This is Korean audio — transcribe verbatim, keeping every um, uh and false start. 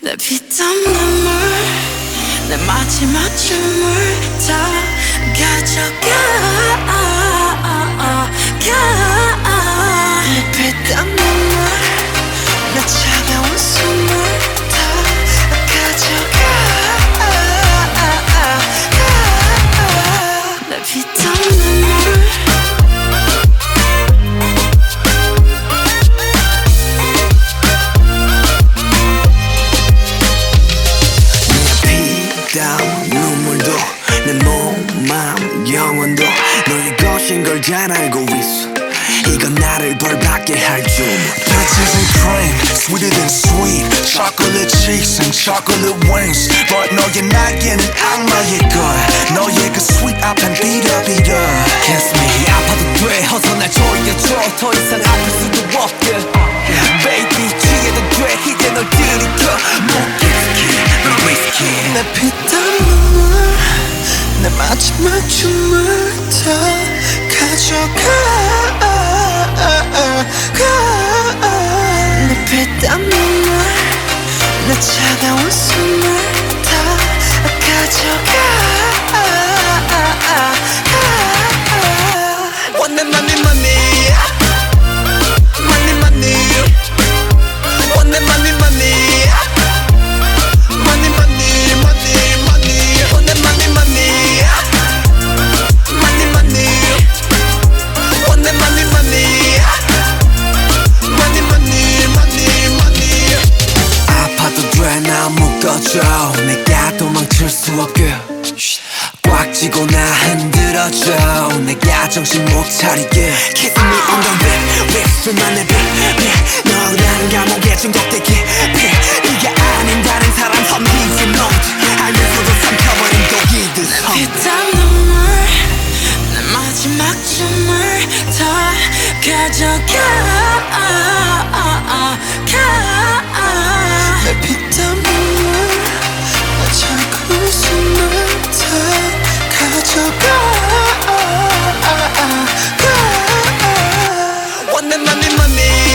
내 피땀 눈물 내 마지막 춤을 다 가져가 내 피땀 눈물 내 차가운 숨을 다 가져가 내 피땀 눈물 눈물도 내 몸, 마음, 영혼도 너의 것인 걸 잘 알고 있어. 이건 나를 벌받게 할 주문. Peaches and cream, sweeter than sweet. Chocolate cheeks and chocolate wings. But 너의 날개는 악마의 거야. 너의 그 sweet 앞엔 비려비려. Kiss me 아파도 돼 어서 날 조여줘. 더 이상 아플 수도 없게 Baby 취해도 돼 이제 널 들이켜. 목기스키 널 위스키. 내 피땀 눈물 내 마지막 춤을 다 가져가 내 피땀 눈물 내 차가운 숨을 다 가져가 Want that money money Money money Want that money money Money money money money Want that money money Money money Want that money money Money money money money 아파도 돼 나 묶어줘. 내가 도망칠 수 없게 꽉 쥐고 나 흔들어줘. 내가 정신 못 차리게 Kiss me on the lip 립술만 내 빛 너라는 감옥에 중독되게 네가 아닌 다른 사람 섬기지 못 알면서도 삼켜버린 독이듯 피땀 눈물 내 마지막 춤을 다 가져가 내 피땀 눈물 내 차가운 숨을 다 가져가 Want that money money